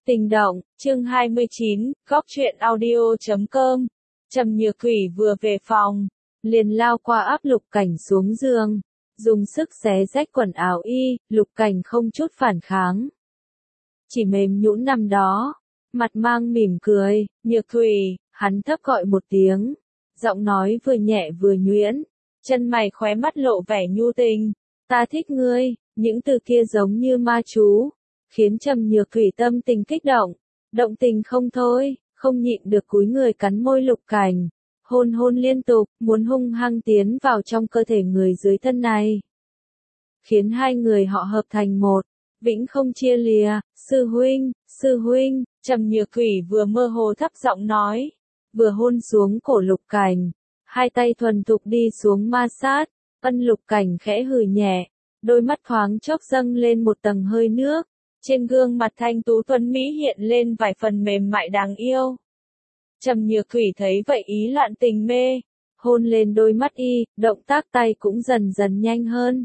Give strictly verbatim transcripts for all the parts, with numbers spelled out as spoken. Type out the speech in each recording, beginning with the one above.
Tình động, chương hai mươi chín, góc truyện audio chấm com. Trầm Nhược Thủy vừa về phòng, liền lao qua áp Lục Cảnh xuống giường, dùng sức xé rách quần áo y. Lục Cảnh không chút phản kháng, chỉ mềm nhũn nằm đó, mặt mang mỉm cười. Nhược Thủy, hắn thấp gọi một tiếng, giọng nói vừa nhẹ vừa nhuyễn, chân mày khóe mắt lộ vẻ nhu tình. Ta thích ngươi. Những từ kia giống như ma chú, khiến Trầm Nhược Thủy tâm tình kích động, động tình không thôi, không nhịn được cúi người cắn môi Lục Cảnh, hôn hôn liên tục, muốn hung hăng tiến vào trong cơ thể người dưới thân này, khiến hai người họ hợp thành một, vĩnh không chia lìa. Sư huynh, sư huynh, Trầm Nhược Thủy vừa mơ hồ thấp giọng nói, vừa hôn xuống cổ Lục Cảnh, hai tay thuần thục đi xuống ma sát. Ân. Lục Cảnh khẽ hừ nhẹ, đôi mắt thoáng chốc dâng lên một tầng hơi nước, trên gương mặt thanh tú tuấn mỹ hiện lên vài phần mềm mại đáng yêu. Trầm Nhược Thủy thấy vậy ý loạn tình mê, hôn lên đôi mắt y, động tác tay cũng dần dần nhanh hơn.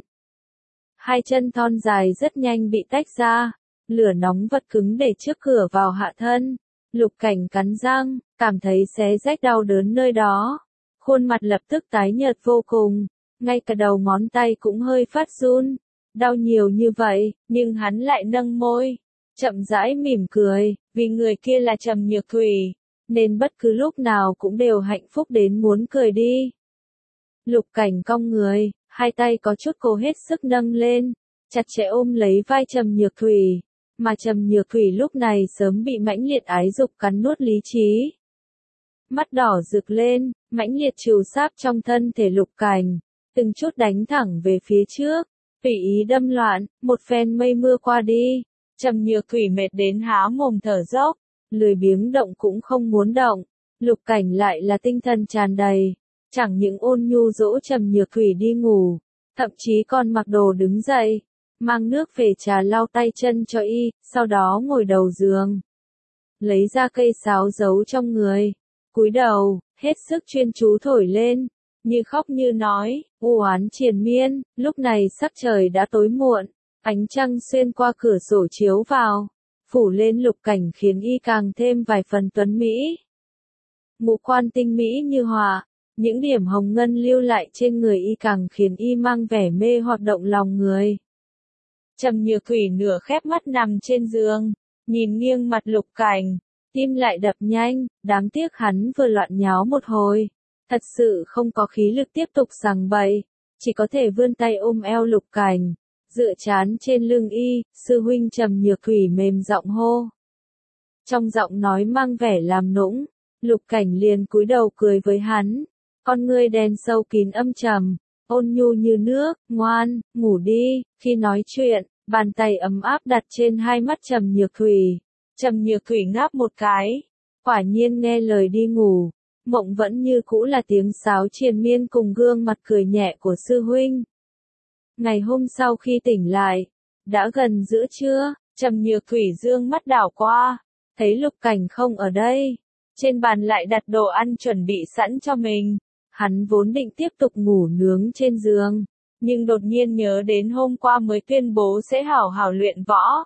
Hai chân thon dài rất nhanh bị tách ra, lửa nóng vật cứng để trước cửa vào hạ thân. Lục Cảnh cắn răng, cảm thấy xé rách đau đớn nơi đó, khuôn mặt lập tức tái nhợt vô cùng, ngay cả đầu ngón tay cũng hơi phát run. Đau nhiều như vậy, nhưng hắn lại nâng môi, chậm rãi mỉm cười, vì người kia là Trầm Nhược Thủy, nên bất cứ lúc nào cũng đều hạnh phúc đến muốn cười đi. Lục Cảnh cong người, hai tay có chút cố hết sức nâng lên, chặt chẽ ôm lấy vai Trầm Nhược Thủy, mà Trầm Nhược Thủy lúc này sớm bị mãnh liệt ái dục cắn nuốt lý trí. Mắt đỏ rực lên, mãnh liệt trù sáp trong thân thể Lục Cảnh, từng chút đánh thẳng về phía trước, tùy ý đâm loạn. Một phen mây mưa qua đi, Trầm Nhược Thủy mệt đến há mồm thở dốc, lười biếng động cũng không muốn động. Lục Cảnh lại là tinh thần tràn đầy, chẳng những ôn nhu dỗ Trầm Nhược Thủy đi ngủ, thậm chí còn mặc đồ đứng dậy, mang nước về trà lau tay chân cho y, sau đó ngồi đầu giường, lấy ra cây sáo giấu trong người, cúi đầu, hết sức chuyên chú thổi lên, như khóc như nói, u oán triền miên. Lúc này sắc trời đã tối muộn, ánh trăng xuyên qua cửa sổ chiếu vào, phủ lên Lục Cảnh khiến y càng thêm vài phần tuấn mỹ. Ngũ quan tinh mỹ như họa, những điểm hồng ngân lưu lại trên người y càng khiến y mang vẻ mê hoặc động lòng người. Trầm Nhược Thủy nửa khép mắt nằm trên giường, nhìn nghiêng mặt Lục Cảnh, tim lại đập nhanh. Đáng tiếc hắn vừa loạn nháo một hồi, thật sự không có khí lực tiếp tục giằng bậy, chỉ có thể vươn tay ôm eo Lục Cảnh, dựa trán trên lưng y. Sư huynh. Trầm Nhược Thủy mềm giọng hô, trong giọng nói mang vẻ làm nũng. Lục Cảnh liền cúi đầu cười với hắn, con ngươi đen sâu kín âm trầm, ôn nhu như nước. Ngoan, ngủ đi. Khi nói chuyện, bàn tay ấm áp đặt trên hai mắt Trầm Nhược Thủy. Trầm Nhược Thủy ngáp một cái, quả nhiên nghe lời đi ngủ. Mộng vẫn như cũ là tiếng sáo triền miên cùng gương mặt cười nhẹ của sư huynh. Ngày hôm sau khi tỉnh lại, đã gần giữa trưa, Trầm Nhược Thủy dương mắt đảo qua, thấy Lục Cảnh không ở đây, trên bàn lại đặt đồ ăn chuẩn bị sẵn cho mình. Hắn vốn định tiếp tục ngủ nướng trên giường, nhưng đột nhiên nhớ đến hôm qua mới tuyên bố sẽ hảo hảo luyện võ.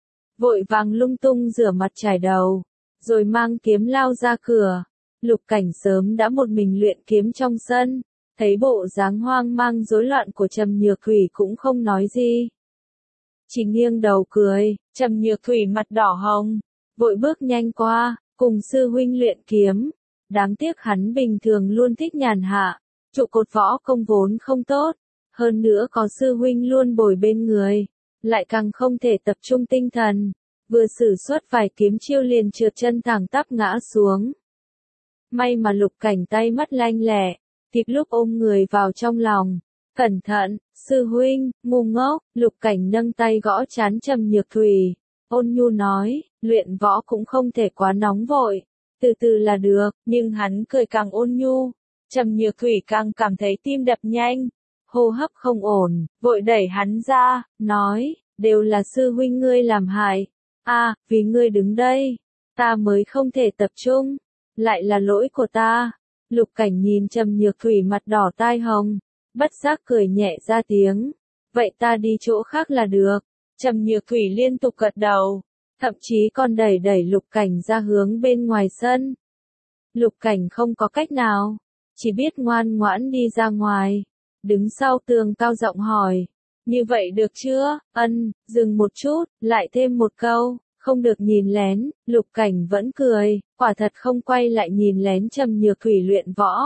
Vội vàng lung tung rửa mặt chải đầu, rồi mang kiếm lao ra cửa. Lục Cảnh sớm đã một mình luyện kiếm trong sân, thấy bộ dáng hoang mang rối loạn của Trầm Nhược Thủy cũng không nói gì, chỉ nghiêng đầu cười. Trầm Nhược Thủy mặt đỏ hồng, vội bước nhanh qua, cùng sư huynh luyện kiếm. Đáng tiếc hắn bình thường luôn thích nhàn hạ, trụ cột võ công vốn không tốt, hơn nữa có sư huynh luôn bồi bên người, lại càng không thể tập trung tinh thần, vừa sử xuất vài kiếm chiêu liền trượt chân thẳng tắp ngã xuống. May mà Lục Cảnh tay mắt lanh lẹ, kịp lúc ôm người vào trong lòng. Cẩn thận, sư huynh. Ngu ngốc. Lục Cảnh nâng tay gõ trán Trầm Nhược Thủy, ôn nhu nói, luyện võ cũng không thể quá nóng vội, từ từ là được. Nhưng hắn cười càng ôn nhu, Trầm Nhược Thủy càng cảm thấy tim đập nhanh, hô hấp không ổn, vội đẩy hắn ra, nói, đều là sư huynh ngươi làm hại. À, vì ngươi đứng đây, ta mới không thể tập trung, lại là lỗi của ta. Lục Cảnh nhìn Trầm Nhược Thủy mặt đỏ tai hồng, bất giác cười nhẹ ra tiếng, vậy ta đi chỗ khác là được. Trầm Nhược Thủy liên tục gật đầu, thậm chí còn đẩy đẩy Lục Cảnh ra hướng bên ngoài sân. Lục Cảnh không có cách nào, chỉ biết ngoan ngoãn đi ra ngoài, đứng sau tường cao giọng hỏi, như vậy được chưa? Ân, dừng một chút, lại thêm một câu, không được nhìn lén. Lục Cảnh vẫn cười, quả thật không quay lại nhìn lén Trầm Nhược Thủy luyện võ.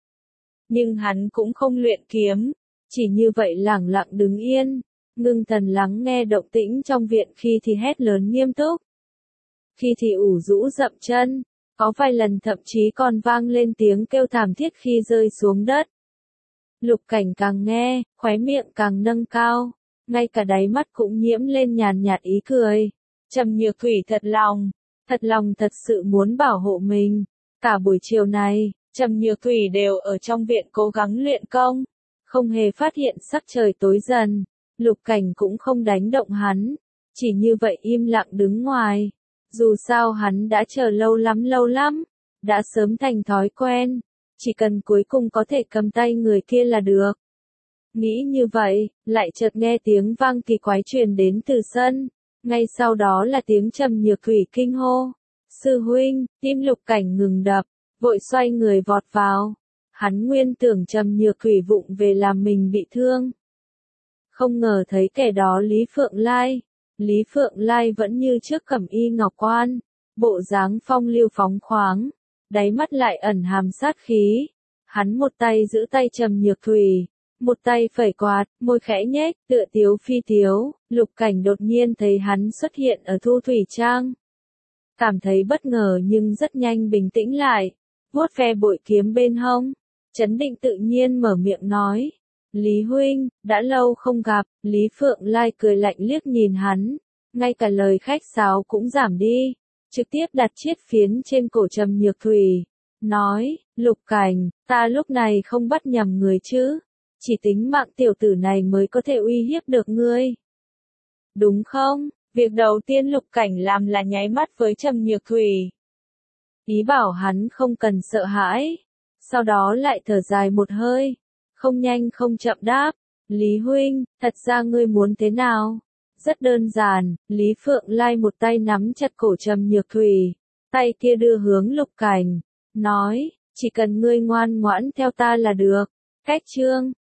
Nhưng hắn cũng không luyện kiếm, chỉ như vậy lẳng lặng đứng yên, ngưng thần lắng nghe động tĩnh trong viện, khi thì hét lớn nghiêm túc, khi thì ủ rũ dậm chân, có vài lần thậm chí còn vang lên tiếng kêu thảm thiết khi rơi xuống đất. Lục Cảnh càng nghe, khóe miệng càng nâng cao, ngay cả đáy mắt cũng nhiễm lên nhàn nhạt ý cười. Trầm Nhược Thủy thật lòng, thật lòng thật sự muốn bảo hộ mình. Cả buổi chiều này, Trầm Nhược Thủy đều ở trong viện cố gắng luyện công, không hề phát hiện sắc trời tối dần. Lục Cảnh cũng không đánh động hắn, chỉ như vậy im lặng đứng ngoài. Dù sao hắn đã chờ lâu lắm lâu lắm, đã sớm thành thói quen, chỉ cần cuối cùng có thể cầm tay người kia là được. Nghĩ như vậy, lại chợt nghe tiếng vang kỳ quái truyền đến từ sân, ngay sau đó là tiếng Trầm Nhược Thủy kinh hô. Sư huynh, tim Lục Cảnh ngừng đập, vội xoay người vọt vào. Hắn nguyên tưởng Trầm Nhược Thủy vụng về làm mình bị thương. Không ngờ thấy kẻ đó Lý Phượng Lai. Lý Phượng Lai vẫn như trước cẩm y ngọc quan, bộ dáng phong lưu phóng khoáng, đáy mắt lại ẩn hàm sát khí. Hắn một tay giữ tay Trầm Nhược Thủy, một tay phẩy quạt, môi khẽ nhếch, tựa tiếu phi tiếu. Lục Cảnh đột nhiên thấy hắn xuất hiện ở Thu Thủy Trang. Cảm thấy bất ngờ nhưng rất nhanh bình tĩnh lại, vuốt ve bội kiếm bên hông, chấn định tự nhiên mở miệng nói. Lý huynh, đã lâu không gặp. Lý Phượng Lai cười lạnh liếc nhìn hắn, ngay cả lời khách sáo cũng giảm đi, trực tiếp đặt chiết phiến trên cổ Trầm Nhược Thủy, nói, Lục Cảnh, ta lúc này không bắt nhầm người chứ, chỉ tính mạng tiểu tử này mới có thể uy hiếp được ngươi. Đúng không? Việc đầu tiên Lục Cảnh làm là nháy mắt với Trầm Nhược Thủy, ý bảo hắn không cần sợ hãi, sau đó lại thở dài một hơi, không nhanh không chậm đáp, Lý huynh, thật ra ngươi muốn thế nào? Rất đơn giản. Lý Phượng Lai một tay nắm chặt cổ Trầm Nhược Thủy, tay kia đưa hướng Lục Cảnh, nói, chỉ cần ngươi ngoan ngoãn theo ta là được. Cách chương